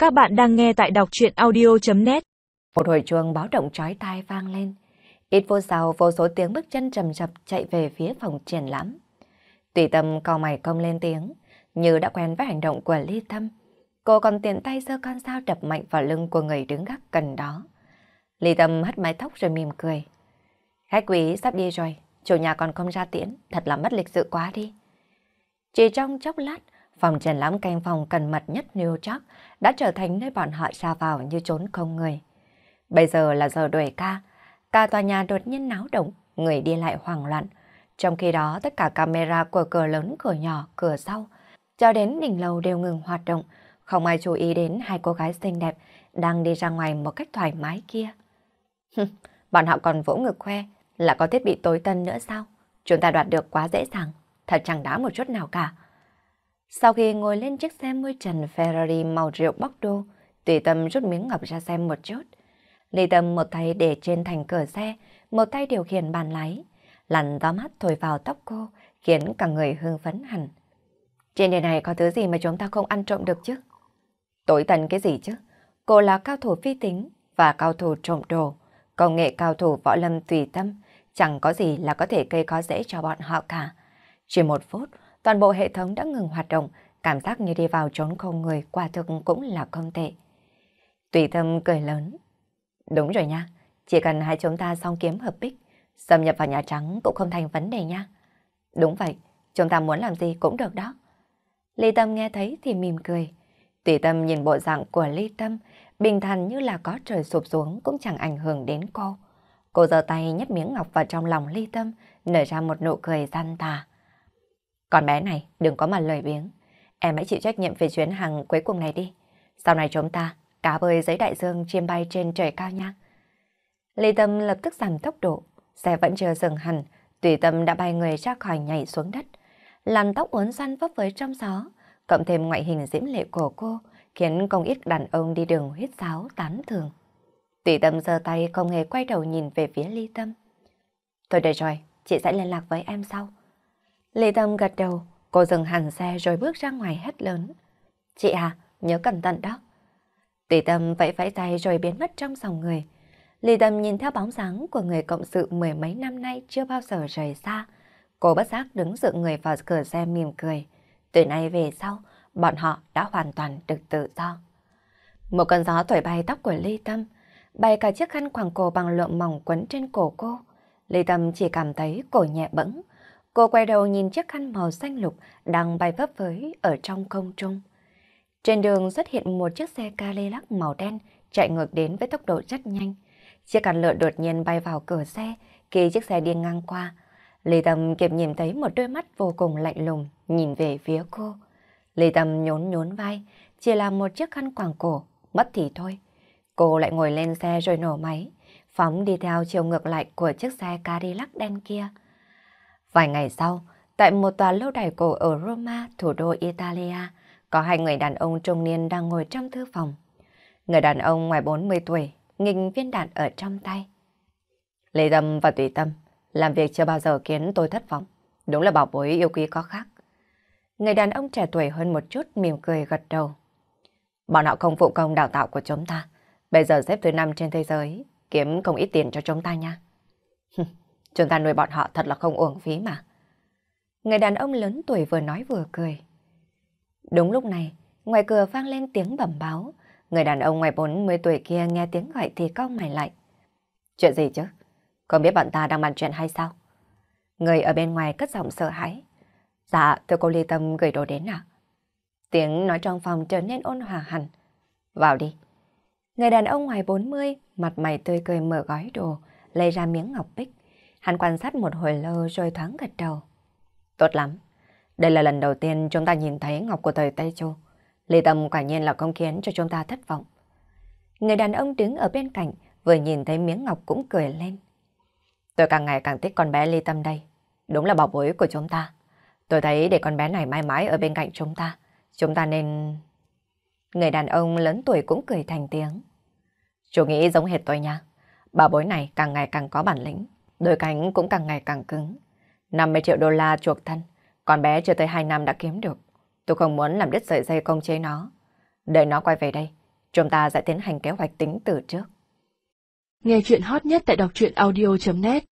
Các bạn đang nghe tại đọc truyện audio.net. Một hồi chuông báo động chói tai vang lên. Ít phút sau, vô số tiếng bước chân trầm trập chạy về phía phòng triển lãm. Tùy Tâm cau mày không lên tiếng, như đã quen với hành động của Ly Tâm. Cô còn tiện tay giơ con dao đập mạnh vào lưng của người đứng gác gần đó. Ly Tâm hất mái tóc rồi mỉm cười. Khách quý sắp đi rồi, chủ nhà còn không ra tiễn, thật là mất lịch sự quá đi. Chỉ trong chốc lát, phòng triển lãm canh phòng cần mật nhất New York đã trở thành nơi bọn họ ra vào như trốn không người. Bây giờ là giờ đuổi ca, cả tòa nhà đột nhiên náo động, người đi lại hoảng loạn. Trong khi đó, tất cả camera của cửa lớn, cửa nhỏ, cửa sau, cho đến đỉnh lầu đều ngừng hoạt động, không ai chú ý đến hai cô gái xinh đẹp đang đi ra ngoài một cách thoải mái kia. Bọn họ còn vỗ ngực khoe là có thiết bị tối tân nữa sao? Chúng ta đoạt được quá dễ dàng, thật chẳng đáng một chút nào cả. Sau khi ngồi lên chiếc xe mui trần Ferrari màu rượu Bordeaux, Tùy Tâm rút miếng ngọc ra xem một chút. Ly Tâm một tay để trên thành cửa xe, một tay điều khiển bàn lái. Làn gió mát thổi vào tóc cô, khiến cả người hưng phấn hẳn. Trên đời này có thứ gì mà chúng ta không ăn trộm được chứ? Tối tân cái gì chứ? Cô là cao thủ phi tính và cao thủ trộm đồ. Công nghệ cao thủ võ lâm Tùy Tâm, chẳng có gì là có thể gây khó dễ cho bọn họ cả. Chỉ một phút, toàn bộ hệ thống đã ngừng hoạt động, cảm giác như đi vào trốn không người, quả thực cũng là không tệ. Tùy Tâm cười lớn. Đúng rồi nha, chỉ cần hai chúng ta song kiếm hợp bích, xâm nhập vào Nhà Trắng cũng không thành vấn đề nha. Đúng vậy, chúng ta muốn làm gì cũng được đó. Ly Tâm nghe thấy thì mỉm cười. Tùy Tâm nhìn bộ dạng của Ly Tâm, bình thản như là có trời sụp xuống cũng chẳng ảnh hưởng đến cô. Cô giơ tay nhét miếng ngọc vào trong lòng Ly Tâm, nở ra một nụ cười gian tà. Con bé này, đừng có mà lười biếng. Em hãy chịu trách nhiệm về chuyến hàng cuối cùng này đi. Sau này chúng ta cá bơi dưới đại dương chiêm bay trên trời cao nha. Ly Tâm lập tức giảm tốc độ. Xe vẫn chưa dừng hẳn, Tùy Tâm đã bay người ra khỏi nhảy xuống đất. Làn tóc uốn xoăn phấp phới trong gió, cộng thêm ngoại hình diễm lệ của cô, khiến không ít đàn ông đi đường huyết sáo tán thưởng. Tùy Tâm giơ tay không hề quay đầu nhìn về phía Ly Tâm. Thôi được rồi, chị sẽ liên lạc với em sau. Ly Tâm gật đầu, cô dừng hẳn xe rồi bước ra ngoài hét lớn. Chị à, nhớ cẩn thận đó. Tùy Tâm vẫy vẫy tay rồi biến mất trong dòng người. Ly Tâm nhìn theo bóng dáng của người cộng sự mười mấy năm nay chưa bao giờ rời xa. Cô bất giác đứng dựa người vào cửa xe mỉm cười. Từ nay về sau, bọn họ đã hoàn toàn được tự do. Một cơn gió thổi bay tóc của Ly Tâm, bay cả chiếc khăn quàng cổ bằng lụa mỏng quấn trên cổ cô. Ly Tâm chỉ cảm thấy cổ nhẹ bẫng. Cô quay đầu nhìn chiếc khăn màu xanh lục đang bay phấp phới ở trong không trung. Trên đường xuất hiện một chiếc xe Cadillac màu đen chạy ngược đến với tốc độ rất nhanh. Chiếc khăn lụa đột nhiên bay vào cửa xe khi chiếc xe đi ngang qua. Ly Tâm kịp nhìn thấy một đôi mắt vô cùng lạnh lùng nhìn về phía cô. Ly Tâm nhún nhún vai, chỉ là một chiếc khăn quàng cổ, mất thì thôi. Cô lại ngồi lên xe rồi nổ máy, phóng đi theo chiều ngược lại của chiếc xe Cadillac đen kia. Vài ngày sau, tại một tòa lâu đài cổ ở Roma, thủ đô Italia, có hai người đàn ông trung niên đang ngồi trong thư phòng. Người đàn ông ngoài 40 tuổi, nghịch viên đạn ở trong tay. Lê Tâm và Tùy Tâm, làm việc chưa bao giờ khiến tôi thất vọng. Đúng là bảo bối yêu quý có khác. Người đàn ông trẻ tuổi hơn một chút mỉm cười gật đầu. Bọn họ không phụ công đào tạo của chúng ta. Bây giờ xếp thứ 5 trên thế giới, kiếm không ít tiền cho chúng ta nha. Chúng ta nuôi bọn họ thật là không uổng phí mà. Người đàn ông lớn tuổi vừa nói vừa cười. Đúng lúc này, ngoài cửa vang lên tiếng bẩm báo. Người đàn ông ngoài 40 tuổi kia nghe tiếng gọi thì cau mày lại. Chuyện gì chứ? Không biết bọn ta đang bàn chuyện hay sao? Người ở bên ngoài cất giọng sợ hãi. Dạ, thưa cô Ly Tâm gửi đồ đến ạ. Tiếng nói trong phòng trở nên ôn hòa hẳn. Vào đi. Người đàn ông ngoài 40, mặt mày tươi cười mở gói đồ, lấy ra miếng ngọc bích. Hắn quan sát một hồi lâu rồi thoáng gật đầu. Tốt lắm. Đây là lần đầu tiên chúng ta nhìn thấy ngọc của thời Tây Châu. Ly Tâm quả nhiên là không khiến cho chúng ta thất vọng. Người đàn ông đứng ở bên cạnh, vừa nhìn thấy miếng ngọc cũng cười lên. Tôi càng ngày càng thích con bé Ly Tâm đây. Đúng là bảo bối của chúng ta. Tôi thấy để con bé này mãi mãi ở bên cạnh chúng ta nên... Người đàn ông lớn tuổi cũng cười thành tiếng. Chú nghĩ giống hệt tôi nha. Bảo bối này càng ngày càng có bản lĩnh, đôi cánh cũng càng ngày càng cứng. 50 triệu đô la chuộc thân, con bé chưa tới 2 năm đã kiếm được. Tôi không muốn làm đứt sợi dây công chế nó. Đợi nó quay về đây, Chúng ta sẽ tiến hành kế hoạch tính từ trước. Nghe chuyện hot nhất tại đọc truyện audio.net